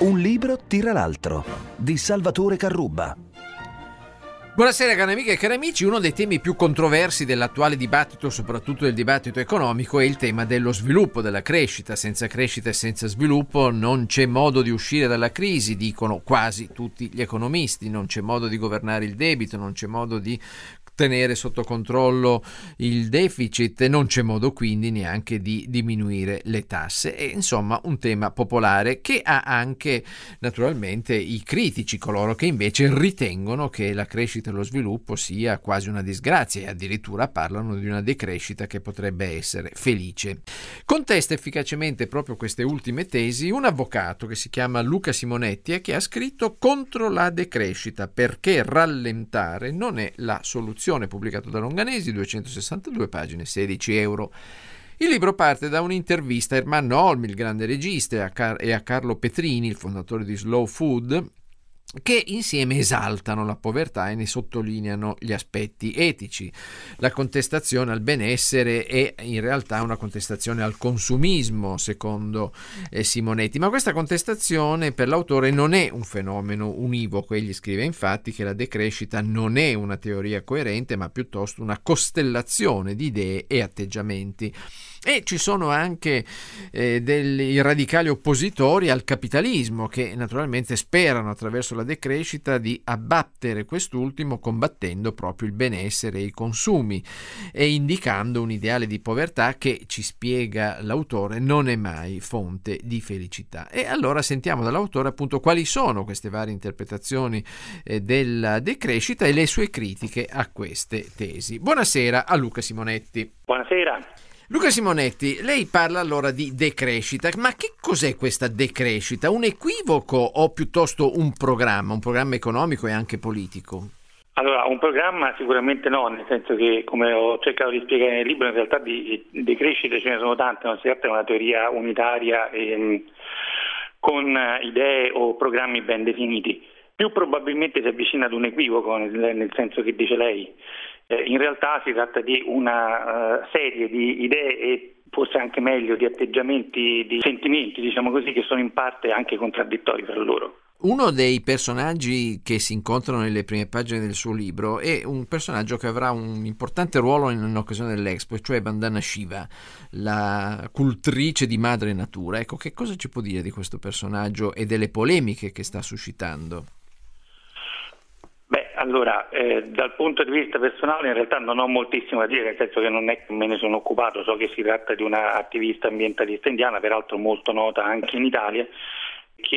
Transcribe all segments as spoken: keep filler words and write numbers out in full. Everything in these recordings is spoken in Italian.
Un libro tira l'altro, di Salvatore Carrubba. Buonasera cari amiche e cari amici. Uno dei temi più controversi dell'attuale dibattito, soprattutto del dibattito economico, è il tema dello sviluppo, della crescita. Senza crescita e senza sviluppo non c'è modo di uscire dalla crisi, dicono quasi tutti gli economisti. Non c'è modo di governare il debito, non c'è modo di tenere sotto controllo il deficit e non c'è modo quindi neanche di diminuire le tasse. E insomma un tema popolare che ha anche naturalmente i critici, coloro che invece ritengono che la crescita e lo sviluppo sia quasi una disgrazia e addirittura parlano di una decrescita che potrebbe essere felice. Contesta efficacemente proprio queste ultime tesi un avvocato che si chiama Luca Simonetti e che ha scritto Contro la decrescita, perché rallentare non è la soluzione, pubblicato da Longanesi, duecentosessantadue pagine, sedici euro. Il libro parte da un'intervista a Ermanno Olmi, il grande regista, e a, Car- e a Carlo Petrini, il fondatore di Slow Food, che insieme esaltano la povertà e ne sottolineano gli aspetti etici. La contestazione al benessere è in realtà una contestazione al consumismo, secondo eh, Simonetti, ma questa contestazione per l'autore non è un fenomeno univoco. Egli scrive infatti che la decrescita non è una teoria coerente, ma piuttosto una costellazione di idee e atteggiamenti. E ci sono anche eh, dei radicali oppositori al capitalismo che naturalmente sperano attraverso la decrescita di abbattere quest'ultimo, combattendo proprio il benessere e i consumi e indicando un ideale di povertà che, ci spiega l'autore, non è mai fonte di felicità. E allora sentiamo dall'autore appunto quali sono queste varie interpretazioni eh, della decrescita e le sue critiche a queste tesi. Buonasera a Luca Simonetti. Buonasera. Luca Simonetti, lei parla allora di decrescita, ma che cos'è questa decrescita? Un equivoco o piuttosto un programma, un programma economico e anche politico? Allora, un programma sicuramente no, nel senso che, come ho cercato di spiegare nel libro, in realtà di decrescite ce ne sono tante, non si tratta di una teoria unitaria e, con idee o programmi ben definiti. Più probabilmente si avvicina ad un equivoco, nel, nel senso che dice lei. In realtà si tratta di una uh, serie di idee e forse anche meglio di atteggiamenti, di sentimenti, diciamo così, che sono in parte anche contraddittori tra loro. Uno dei personaggi che si incontrano nelle prime pagine del suo libro è un personaggio che avrà un importante ruolo in occasione dell'Expo, cioè Vandana Shiva, la cultrice di madre natura. Ecco, che cosa ci può dire di questo personaggio e delle polemiche che sta suscitando? Allora, eh, dal punto di vista personale in realtà non ho moltissimo da dire, nel senso che non è che me ne sono occupato, so che si tratta di una attivista ambientalista indiana, peraltro molto nota anche in Italia, che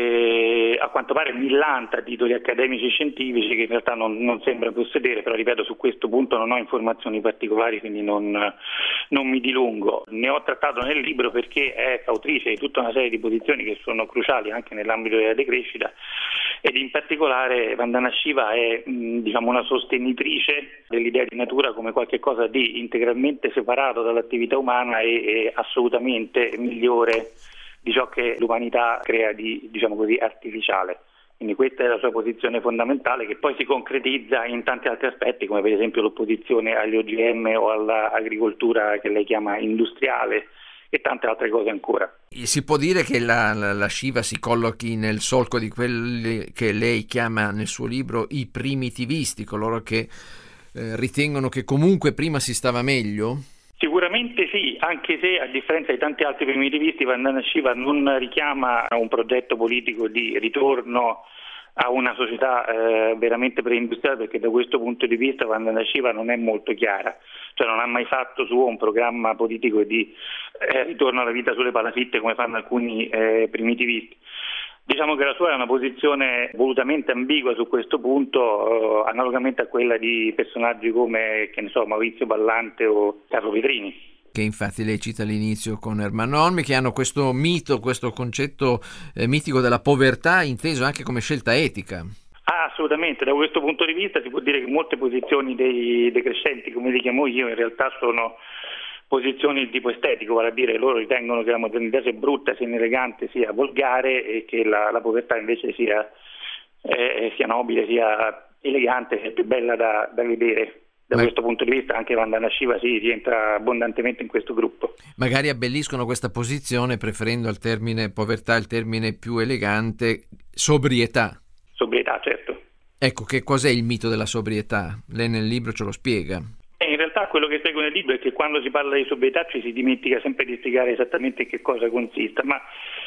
eh, a quanto pare millanta titoli accademici e scientifici che in realtà non, non sembra possedere, però ripeto, su questo punto non ho informazioni particolari, quindi non, non mi dilungo. Ne ho trattato nel libro perché è autrice di tutta una serie di posizioni che sono cruciali anche nell'ambito della decrescita, ed in particolare Vandana Shiva è mh, diciamo una sostenitrice dell'idea di natura come qualcosa di integralmente separato dall'attività umana e, e assolutamente migliore di ciò che l'umanità crea di, diciamo così, artificiale. Quindi questa è la sua posizione fondamentale, che poi si concretizza in tanti altri aspetti, come per esempio l'opposizione agli O G M o all'agricoltura che lei chiama industriale e tante altre cose ancora. Si può dire che la, la, la Shiva si collochi nel solco di quelli che lei chiama nel suo libro i primitivisti, coloro che eh, ritengono che comunque prima si stava meglio? Sicuramente sì, anche se a differenza di tanti altri primitivisti Vandana Shiva non richiama un progetto politico di ritorno a una società eh, veramente preindustriale, perché da questo punto di vista Vandana Shiva non è molto chiara, cioè non ha mai fatto suo un programma politico di eh, ritorno alla vita sulle palafitte come fanno alcuni eh, primitivisti. Diciamo che la sua è una posizione volutamente ambigua su questo punto, eh, analogamente a quella di personaggi come, che ne so, Maurizio Ballante o Carlo Petrini. Che infatti lei cita all'inizio con Ermanno Olmi, che hanno questo mito, questo concetto eh, mitico della povertà inteso anche come scelta etica. Ah, assolutamente, da questo punto di vista si può dire che molte posizioni dei decrescenti, come li chiamo io, in realtà sono posizioni di tipo estetico, vale a dire che loro ritengono che la modernità sia brutta, sia inelegante, sia volgare e che la, la povertà invece sia, eh, sia nobile, sia elegante, sia più bella da, da vedere. Da Ma... questo punto di vista anche Vandana Shiva sì, rientra abbondantemente in questo gruppo. Magari abbelliscono questa posizione preferendo al termine povertà il termine più elegante, sobrietà. Sobrietà, certo. Ecco, che cos'è il mito della sobrietà? Lei nel libro ce lo spiega. In realtà quello che spiego nel libro è che quando si parla di sobrietà ci si dimentica sempre di spiegare esattamente in che cosa consista, ma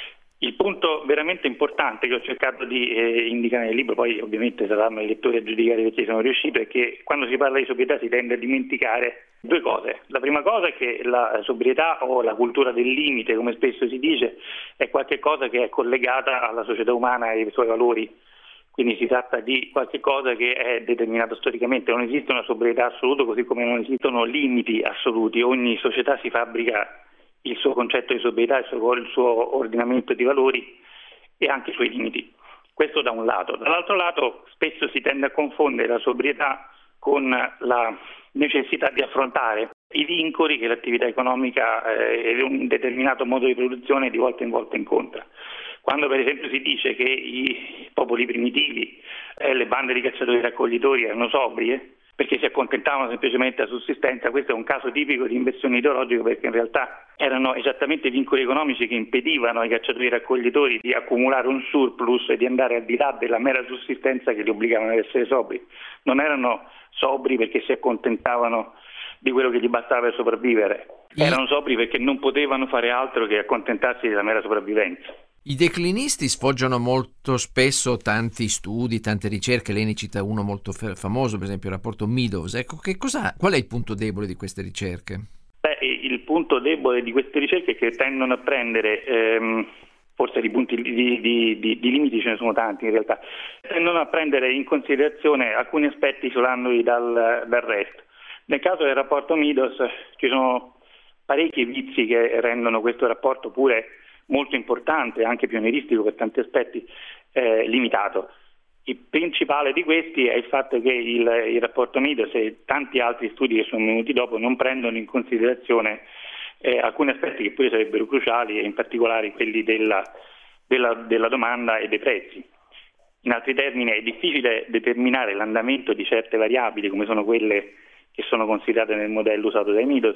il punto veramente importante che ho cercato di eh, indicare nel libro, poi ovviamente saranno i lettori a giudicare perché sono riuscito, è che quando si parla di sobrietà si tende a dimenticare due cose. La prima cosa è che la sobrietà o la cultura del limite, come spesso si dice, è qualcosa che è collegata alla società umana e ai suoi valori. Quindi si tratta di qualche cosa che è determinato storicamente, non esiste una sobrietà assoluta così come non esistono limiti assoluti, ogni società si fabbrica il suo concetto di sobrietà, il suo, il suo ordinamento di valori e anche i suoi limiti. Questo da un lato. Dall'altro lato spesso si tende a confondere la sobrietà con la necessità di affrontare i vincoli che l'attività economica eh, e un determinato modo di produzione di volta in volta incontra. Quando per esempio si dice che i popoli primitivi e eh, le bande di cacciatori e raccoglitori erano sobrie perché si accontentavano semplicemente della sussistenza, questo è un caso tipico di inversione ideologica perché in realtà erano esattamente i vincoli economici che impedivano ai cacciatori e raccoglitori di accumulare un surplus e di andare al di là della mera sussistenza che li obbligavano ad essere sobri. Non erano sobri perché si accontentavano di quello che gli bastava per sopravvivere, erano sobri perché non potevano fare altro che accontentarsi della mera sopravvivenza. I declinisti sfoggiano molto spesso tanti studi, tante ricerche, lei ne cita uno molto famoso, per esempio il rapporto Meadows. Ecco, che cosa, qual è il punto debole di queste ricerche? Beh, il punto debole di queste ricerche è che tendono a prendere, ehm, forse di punti di, di, di, di limiti ce ne sono tanti in realtà, tendono a prendere in considerazione alcuni aspetti isolandoli dal, dal resto. Nel caso del rapporto Meadows ci sono parecchi vizi che rendono questo rapporto pure molto importante, anche pionieristico per tanti aspetti, eh, limitato. Il principale di questi è il fatto che il, il rapporto Meadows e tanti altri studi che sono venuti dopo non prendono in considerazione eh, alcuni aspetti che poi sarebbero cruciali, e in particolare quelli della, della, della domanda e dei prezzi. In altri termini è difficile determinare l'andamento di certe variabili come sono quelle che sono considerate nel modello usato dai Meadows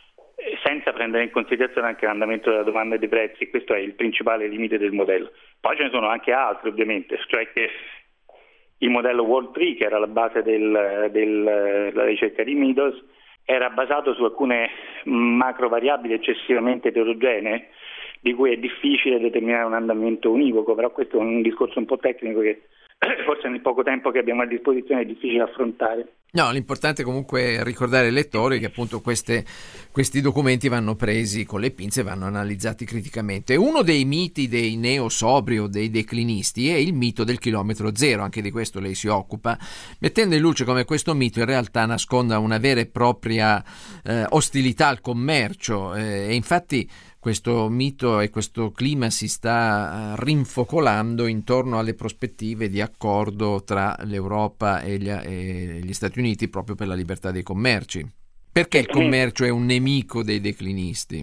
senza prendere in considerazione anche l'andamento della domanda e dei prezzi. Questo è il principale limite del modello. Poi ce ne sono anche altri ovviamente, cioè che il modello World Tree, che era la base del, del, della ricerca di Meadows, era basato su alcune macro variabili eccessivamente eterogenee di cui è difficile determinare un andamento univoco, però questo è un discorso un po' tecnico che forse nel poco tempo che abbiamo a disposizione è difficile affrontare. No, l'importante comunque è ricordare ai lettori che appunto queste, questi documenti vanno presi con le pinze e vanno analizzati criticamente. Uno dei miti dei neosobri o dei declinisti è il mito del chilometro zero, anche di questo lei si occupa, mettendo in luce come questo mito in realtà nasconda una vera e propria eh, ostilità al commercio eh, e infatti questo mito e questo clima si sta rinfocolando intorno alle prospettive di accordo tra l'Europa e gli, e gli Stati Uniti proprio per la libertà dei commerci. Perché il commercio è un nemico dei declinisti?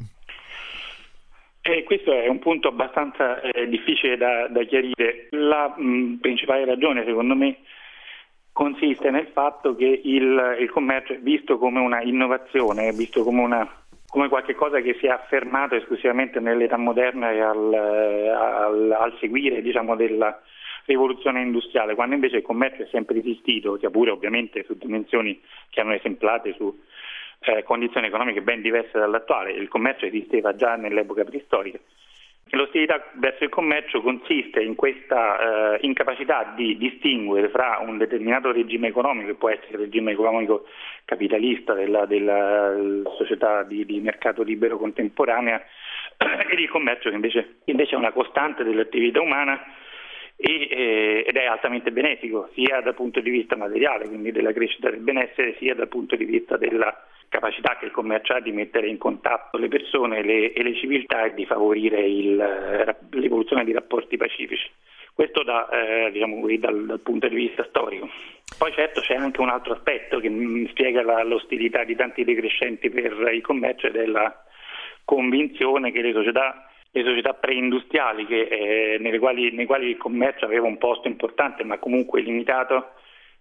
Eh, questo è un punto abbastanza eh, difficile da, da chiarire. La mh, principale ragione, secondo me, consiste nel fatto che il, il commercio è visto come una innovazione, è visto come una come qualche cosa che si è affermato esclusivamente nell'età moderna e al, al, al seguire, diciamo, della rivoluzione industriale, quando invece il commercio è sempre esistito, sia pure ovviamente su dimensioni che hanno esemplate su eh, condizioni economiche ben diverse dall'attuale. Il commercio esisteva già nell'epoca preistorica. L'ostilità verso il commercio consiste in questa eh, incapacità di distinguere fra un determinato regime economico, che può essere il regime economico capitalista della, della società di, di mercato libero contemporanea, ed il commercio che invece, invece è una costante dell'attività umana e, eh, ed è altamente benefico, sia dal punto di vista materiale, quindi della crescita del benessere, sia dal punto di vista della capacità che il commercio ha di mettere in contatto le persone le, e le civiltà e di favorire il, l'evoluzione di rapporti pacifici. Questo da, eh, diciamo così, dal, dal punto di vista storico. Poi certo c'è anche un altro aspetto che mh, spiega la, l'ostilità di tanti decrescenti per il commercio ed è la convinzione che le società, le società preindustriali che, eh, nelle quali, nei quali il commercio aveva un posto importante ma comunque limitato,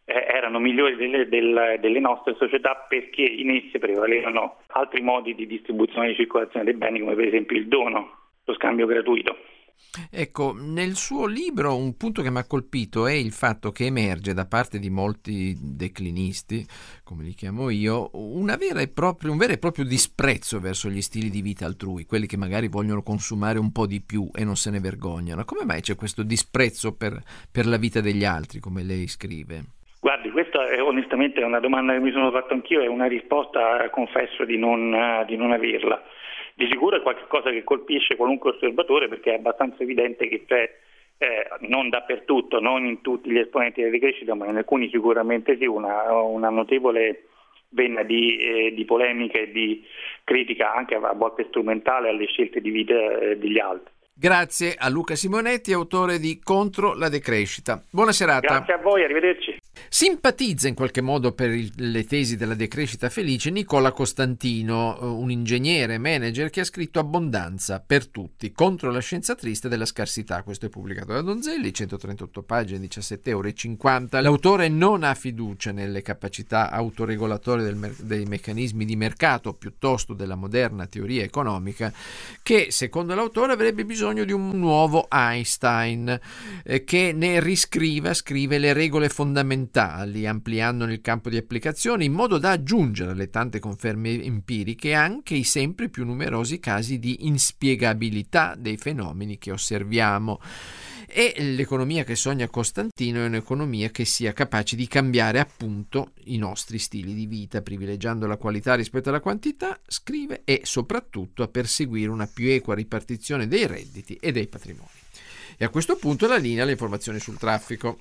eh, erano migliori delle, del, delle nostre società, perché in esse prevalevano altri modi di distribuzione e di circolazione dei beni, come per esempio il dono, lo scambio gratuito. Ecco, nel suo libro un punto che mi ha colpito è il fatto che emerge da parte di molti declinisti, come li chiamo io, una vera e propria, un vero e proprio disprezzo verso gli stili di vita altrui, quelli che magari vogliono consumare un po' di più e non se ne vergognano. Come mai c'è questo disprezzo per, per la vita degli altri, come lei scrive? Guardi, questa è onestamente una domanda che mi sono fatto anch'io e una risposta confesso di non, di non averla. Di sicuro è qualcosa che colpisce qualunque osservatore, perché è abbastanza evidente che c'è, eh, non dappertutto, non in tutti gli esponenti della decrescita, ma in alcuni sicuramente sì, una, una notevole vena di, eh, di polemica e di critica, anche a volte strumentale, alle scelte di vita eh, degli altri. Grazie a Luca Simonetti, autore di Contro la decrescita. Buona serata. Grazie a voi, arrivederci. Simpatizza in qualche modo per il, le tesi della decrescita felice Nicola Costantino, un ingegnere manager che ha scritto Abbondanza per tutti, contro la scienza triste della scarsità. Questo è pubblicato da Donzelli, centotrentotto pagine, diciassette euro e cinquanta. L'autore non ha fiducia nelle capacità autoregolatorie del mer- dei meccanismi di mercato, piuttosto della moderna teoria economica, che secondo l'autore avrebbe bisogno di un nuovo Einstein eh, che ne riscriva, scrive le regole fondamentali, ampliandone il campo di applicazione in modo da aggiungere alle tante conferme empiriche anche i sempre più numerosi casi di inspiegabilità dei fenomeni che osserviamo. E l'economia che sogna Costantino è un'economia che sia capace di cambiare appunto i nostri stili di vita, privilegiando la qualità rispetto alla quantità, scrive, e soprattutto a perseguire una più equa ripartizione dei redditi e dei patrimoni. E a questo punto la linea alle informazioni sul traffico.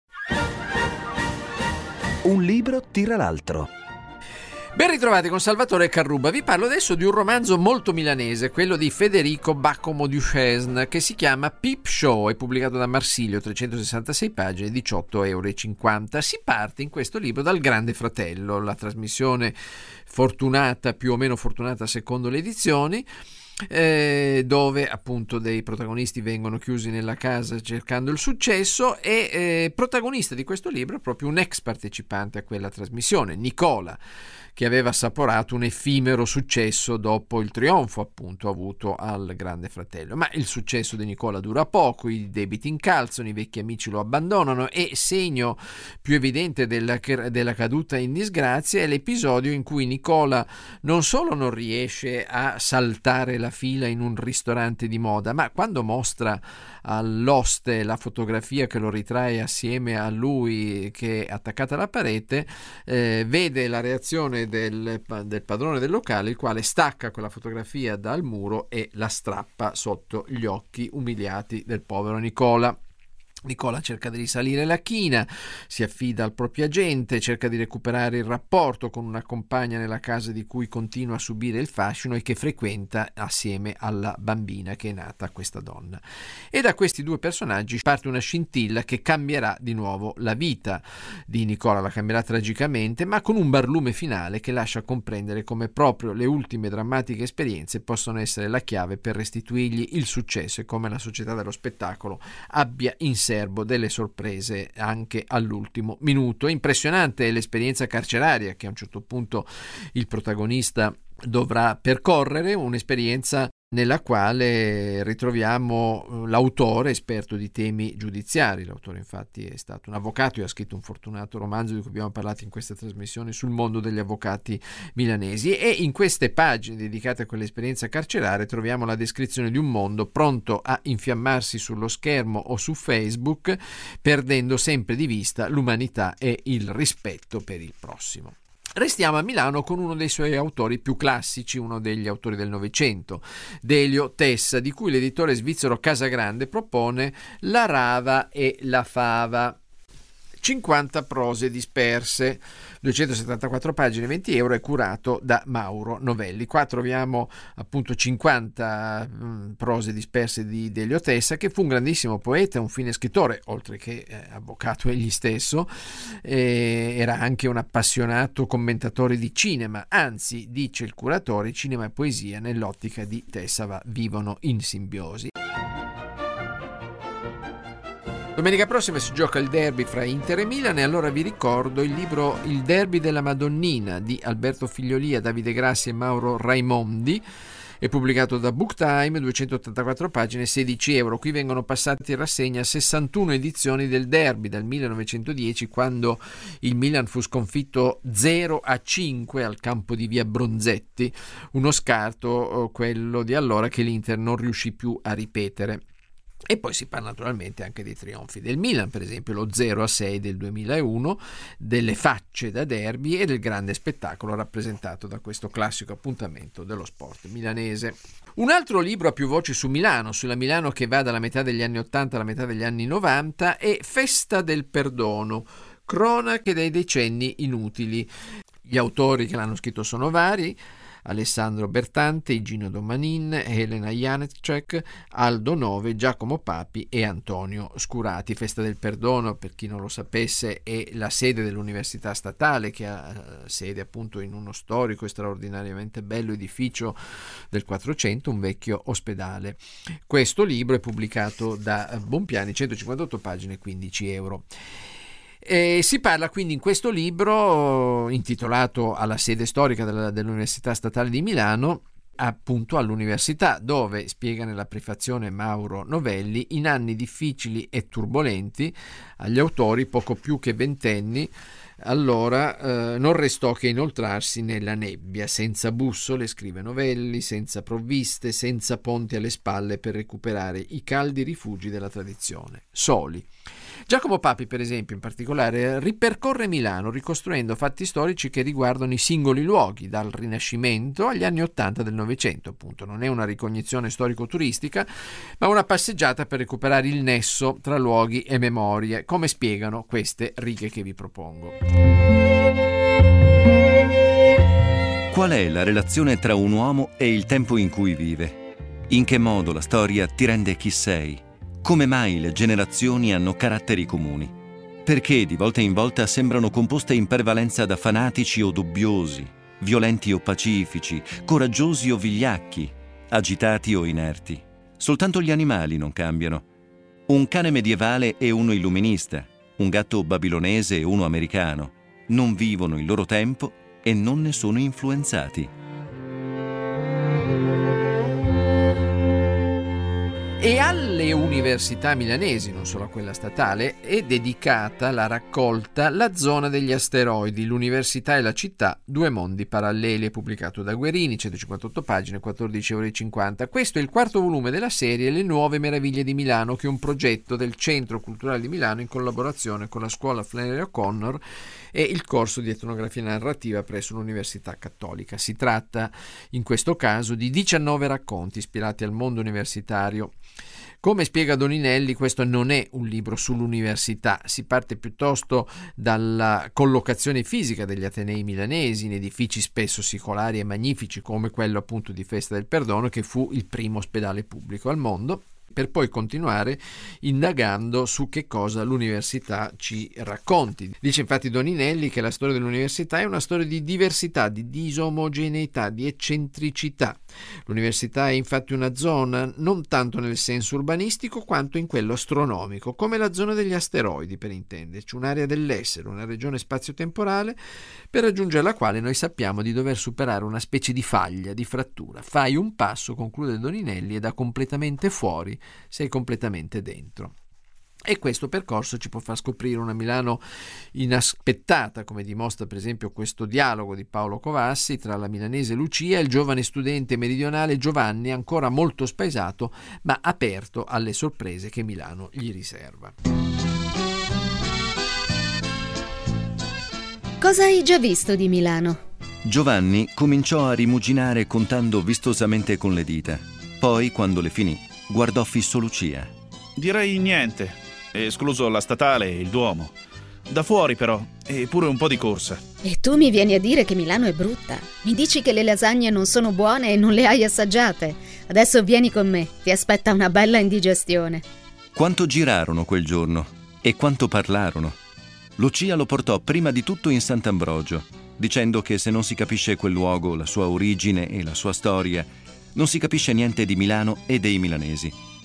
Un libro tira l'altro. Ben ritrovati con Salvatore Carrubba. Vi parlo adesso di un romanzo molto milanese, quello di Federico Baccomo Duchesne, che si chiama Peep Show, è pubblicato da Marsilio, trecentosessantasei pagine, diciotto euro e cinquanta. Si parte in questo libro dal Grande Fratello, la trasmissione fortunata, più o meno fortunata secondo le edizioni, Eh, dove appunto dei protagonisti vengono chiusi nella casa cercando il successo, e eh, protagonista di questo libro è proprio un ex partecipante a quella trasmissione, Nicola, che aveva assaporato un effimero successo dopo il trionfo appunto avuto al Grande Fratello. Ma il successo di Nicola dura poco, i debiti incalzano, i vecchi amici lo abbandonano, e segno più evidente della, della caduta in disgrazia è l'episodio in cui Nicola non solo non riesce a saltare la fila in un ristorante di moda, ma quando mostra all'oste la fotografia che lo ritrae assieme a lui, che è attaccata alla parete, eh, vede la reazione del, del padrone del locale, il quale stacca quella fotografia dal muro e la strappa sotto gli occhi umiliati del povero Nicola. Nicola cerca di risalire la china, si affida al proprio agente, cerca di recuperare il rapporto con una compagna nella casa di cui continua a subire il fascino e che frequenta assieme alla bambina che è nata a questa donna. E da questi due personaggi parte una scintilla che cambierà di nuovo la vita di Nicola, la cambierà tragicamente, ma con un barlume finale che lascia comprendere come proprio le ultime drammatiche esperienze possono essere la chiave per restituirgli il successo, e come la società dello spettacolo abbia in serbo delle sorprese anche all'ultimo minuto. Impressionante è l'esperienza carceraria che a un certo punto il protagonista dovrà percorrere, un'esperienza nella quale ritroviamo l'autore esperto di temi giudiziari. L'autore infatti è stato un avvocato e ha scritto un fortunato romanzo di cui abbiamo parlato in questa trasmissione sul mondo degli avvocati milanesi, e in queste pagine dedicate a quell'esperienza carceraria troviamo la descrizione di un mondo pronto a infiammarsi sullo schermo o su Facebook, perdendo sempre di vista l'umanità e il rispetto per il prossimo. Restiamo a Milano con uno dei suoi autori più classici, uno degli autori del Novecento, Delio Tessa, di cui l'editore svizzero Casagrande propone La rava e la fava. cinquanta prose disperse, duecentosettantaquattro pagine, venti euro, è curato da Mauro Novelli. Qua troviamo appunto cinquanta mh, prose disperse di Delio Tessa, che fu un grandissimo poeta, un fine scrittore, oltre che eh, avvocato egli stesso. Eh, era anche un appassionato commentatore di cinema, anzi, dice il curatore, cinema e poesia nell'ottica di Tessa va, vivono in simbiosi. Domenica prossima si gioca il derby fra Inter e Milan, e allora vi ricordo il libro Il derby della Madonnina di Alberto Figliolia, Davide Grassi e Mauro Raimondi. È pubblicato da Booktime, duecentottantaquattro pagine, sedici euro. Qui vengono passati in rassegna sessantuno edizioni del derby dal millenovecentodieci, quando il Milan fu sconfitto zero a cinque al campo di via Bronzetti, uno scarto, quello di allora, che l'Inter non riuscì più a ripetere. E poi si parla naturalmente anche dei trionfi del Milan, per esempio lo zero a sei del duemilauno, delle facce da derby e del grande spettacolo rappresentato da questo classico appuntamento dello sport milanese. Un altro libro a più voci su Milano, sulla Milano che va dalla metà degli anni ottanta alla metà degli anni novanta, è Festa del Perdono, cronache dei decenni inutili. Gli autori che l'hanno scritto sono vari: Alessandro Bertante, Igino Domanin, Elena Janecek, Aldo Nove, Giacomo Papi e Antonio Scurati. Festa del Perdono, per chi non lo sapesse, è la sede dell'Università Statale, che ha sede appunto in uno storico e straordinariamente bello edificio del Quattrocento, un vecchio ospedale. Questo libro è pubblicato da Bompiani, centocinquantotto pagine, quindici euro. E si parla quindi in questo libro, intitolato alla sede storica della, dell'Università Statale di Milano, appunto all'università, dove, spiega nella prefazione Mauro Novelli, in anni difficili e turbolenti agli autori, poco più che ventenni, allora eh, non restò che inoltrarsi nella nebbia, senza bussole, scrive Novelli, senza provviste, senza ponti alle spalle per recuperare i caldi rifugi della tradizione, soli. Giacomo Papi, per esempio, in particolare, ripercorre Milano ricostruendo fatti storici che riguardano i singoli luoghi, dal Rinascimento agli anni Ottanta del Novecento, appunto. Non è una ricognizione storico-turistica, ma una passeggiata per recuperare il nesso tra luoghi e memorie, come spiegano queste righe che vi propongo. Qual è la relazione tra un uomo e il tempo in cui vive? In che modo la storia ti rende chi sei? Come mai le generazioni hanno caratteri comuni? Perché di volta in volta sembrano composte in prevalenza da fanatici o dubbiosi, violenti o pacifici, coraggiosi o vigliacchi, agitati o inerti? Soltanto gli animali non cambiano. Un cane medievale e uno illuminista, un gatto babilonese e uno americano, non vivono il loro tempo e non ne sono influenzati. E alle università milanesi, non solo a quella statale, è dedicata la raccolta La zona degli asteroidi, l'università e la città, due mondi paralleli, è pubblicato da Guerini, centocinquantotto pagine, quattordici euro e cinquanta. Questo è il quarto volume della serie Le nuove meraviglie di Milano, che è un progetto del Centro Culturale di Milano in collaborazione con la scuola Flannery O'Connor e il corso di etnografia narrativa presso l'Università Cattolica. Si tratta in questo caso di diciannove racconti ispirati al mondo universitario. Come spiega Doninelli, questo non è un libro sull'università, si parte piuttosto dalla collocazione fisica degli atenei milanesi in edifici spesso secolari e magnifici, come quello appunto di Festa del Perdono, che fu il primo ospedale pubblico al mondo, per poi continuare indagando su che cosa l'università ci racconti. Dice infatti Doninelli che la storia dell'università è una storia di diversità, di disomogeneità, di eccentricità. L'università è infatti una zona non tanto nel senso urbanistico quanto in quello astronomico, come la zona degli asteroidi, per intenderci, un'area dell'essere, una regione spazio-temporale per raggiungere la quale noi sappiamo di dover superare una specie di faglia, di frattura. Fai un passo, conclude Doninelli, e da completamente fuori sei completamente dentro. E questo percorso ci può far scoprire una Milano inaspettata, come dimostra per esempio questo dialogo di Paolo Covassi tra la milanese Lucia e il giovane studente meridionale Giovanni, ancora molto spaesato ma aperto alle sorprese che Milano gli riserva. Cosa hai già visto di Milano? Giovanni cominciò a rimuginare contando vistosamente con le dita. Poi, quando le finì, guardò fisso Lucia. Direi niente, escluso la statale e il Duomo. Da fuori però, e pure un po' di corsa. E tu mi vieni a dire che Milano è brutta? Mi dici che le lasagne non sono buone e non le hai assaggiate? Adesso vieni con me, ti aspetta una bella indigestione. Quanto girarono quel giorno e quanto parlarono. Lucia lo portò prima di tutto in Sant'Ambrogio, dicendo che se non si capisce quel luogo, la sua origine e la sua storia, non si capisce niente di Milano e dei milanesi.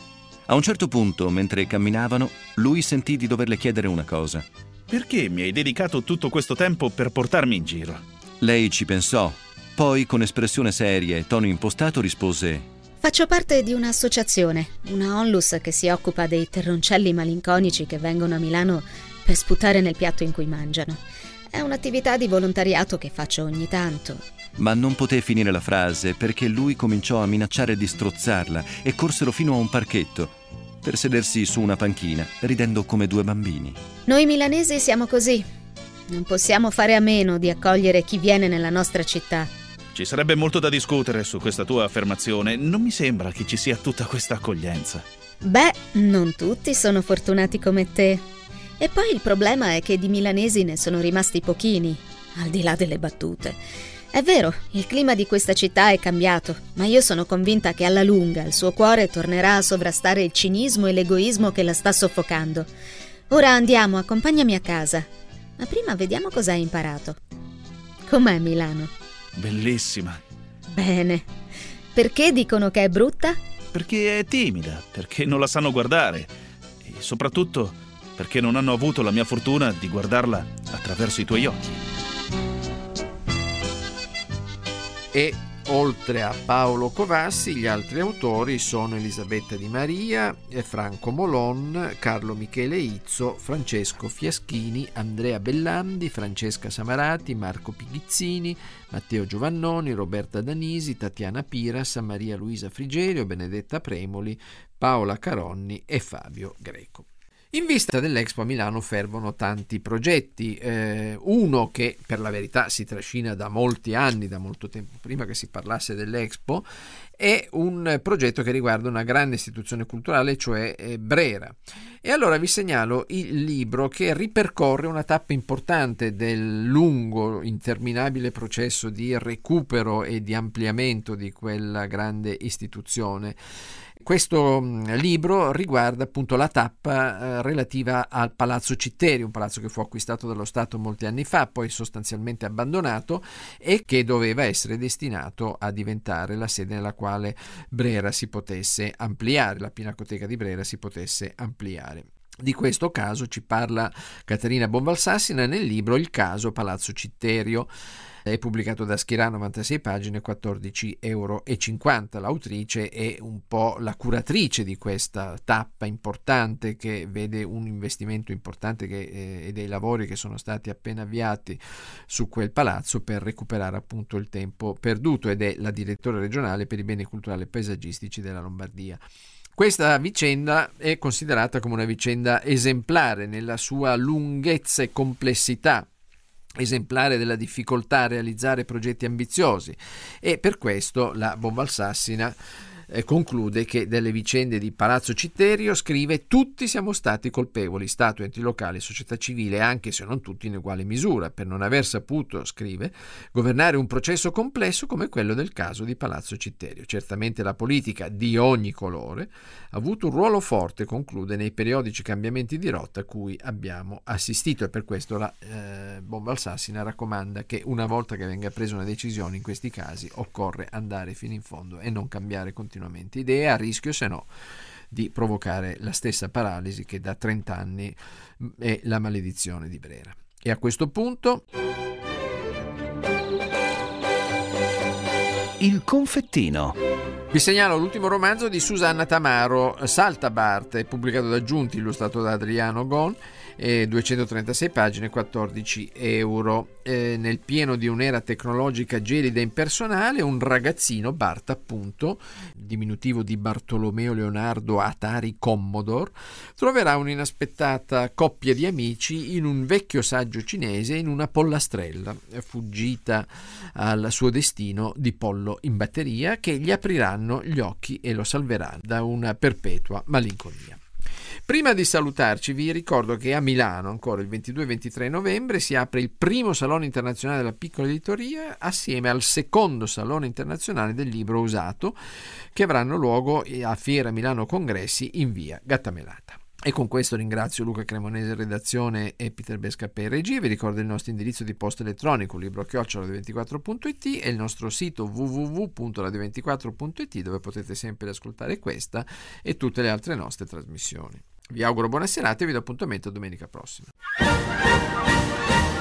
A un certo punto, mentre camminavano, lui sentì di doverle chiedere una cosa. Perché mi hai dedicato tutto questo tempo per portarmi in giro? Lei ci pensò, poi con espressione seria e tono impostato rispose: Faccio parte di un'associazione, una onlus che si occupa dei terroncelli malinconici che vengono a Milano per sputare nel piatto in cui mangiano. È un'attività di volontariato che faccio ogni tanto. Ma non poté finire la frase perché lui cominciò a minacciare di strozzarla e corsero fino a un parchetto per sedersi su una panchina, ridendo come due bambini. Noi milanesi siamo così. Non possiamo fare a meno di accogliere chi viene nella nostra città. Ci sarebbe molto da discutere su questa tua affermazione. Non mi sembra che ci sia tutta questa accoglienza. Beh, non tutti sono fortunati come te. E poi il problema è che di milanesi ne sono rimasti pochini, al di là delle battute. È vero, il clima di questa città è cambiato, ma io sono convinta che alla lunga il suo cuore tornerà a sovrastare il cinismo e l'egoismo che la sta soffocando. Ora andiamo, accompagnami a casa. Ma prima vediamo cosa hai imparato. Com'è Milano? Bellissima. Bene. Perché dicono che è brutta? Perché è timida, perché non la sanno guardare e soprattutto perché non hanno avuto la mia fortuna di guardarla attraverso i tuoi occhi. E oltre a Paolo Covassi, gli altri autori sono Elisabetta Di Maria, Franco Molon, Carlo Michele Izzo, Francesco Fiaschini, Andrea Bellandi, Francesca Samarati, Marco Pighizzini, Matteo Giovannoni, Roberta Danisi, Tatiana Piras, Maria Luisa Frigerio, Benedetta Premoli, Paola Caronni e Fabio Greco. In vista dell'Expo a Milano fervono tanti progetti, eh, uno che per la verità si trascina da molti anni, da molto tempo prima che si parlasse dell'Expo, è un progetto che riguarda una grande istituzione culturale, cioè eh, Brera. E allora vi segnalo il libro che ripercorre una tappa importante del lungo, interminabile processo di recupero e di ampliamento di quella grande istituzione. Questo libro riguarda appunto la tappa eh, relativa al Palazzo Citteri, un palazzo che fu acquistato dallo Stato molti anni fa, poi sostanzialmente abbandonato e che doveva essere destinato a diventare la sede nella quale Brera si potesse ampliare, la Pinacoteca di Brera si potesse ampliare. Di questo caso ci parla Caterina Bonvalsassina nel libro Il caso Palazzo Citterio. È pubblicato da Schirà, novantasei pagine, quattordici euro e cinquanta. L'autrice è un po' la curatrice di questa tappa importante che vede un investimento importante che, eh, e dei lavori che sono stati appena avviati su quel palazzo per recuperare appunto il tempo perduto, ed è la direttore regionale per i beni culturali e paesaggistici della Lombardia. Questa vicenda è considerata come una vicenda esemplare nella sua lunghezza e complessità, esemplare della difficoltà a realizzare progetti ambiziosi, e per questo la Bonvalsassina eh, conclude che delle vicende di Palazzo Citterio, scrive, tutti siamo stati colpevoli, Stato, enti locali, società civile, anche se non tutti in uguale misura, per non aver saputo, scrive, governare un processo complesso come quello del caso di Palazzo Citterio. Certamente la politica di ogni colore ha avuto un ruolo forte, conclude, nei periodici cambiamenti di rotta a cui abbiamo assistito, e per questo la eh, Bonvalsassina raccomanda che una volta che venga presa una decisione in questi casi occorre andare fino in fondo e non cambiare continuamente idee, a rischio se no di provocare la stessa paralisi che da trent'anni è la maledizione di Brera. E a questo punto Il confettino. vi segnalo l'ultimo romanzo di Susanna Tamaro, Saltabart, pubblicato da Giunti, illustrato da Adriano Gon, eh, duecentotrentasei pagine, quattordici euro. Eh, nel pieno di un'era tecnologica gelida e impersonale, un ragazzino, Bart appunto, diminutivo di Bartolomeo Leonardo Atari Commodore, troverà un'inaspettata coppia di amici in un vecchio saggio cinese in una pollastrella, fuggita al suo destino di pollo in batteria, che gli apriranno gli occhi e lo salveranno da una perpetua malinconia. Prima di salutarci vi ricordo che a Milano ancora il ventidue e ventitré novembre si apre il primo Salone Internazionale della Piccola Editoria assieme al secondo Salone Internazionale del Libro Usato, che avranno luogo a Fiera Milano Congressi in via Gattamelata. E con questo ringrazio Luca Cremonese in redazione e Peter Bescapè in regia. Vi ricordo il nostro indirizzo di posta elettronico libro chiocciola radio ventiquattro punto it e il nostro sito w w w punto radio ventiquattro punto it, dove potete sempre ascoltare questa e tutte le altre nostre trasmissioni. Vi auguro buona serata e vi do appuntamento domenica prossima.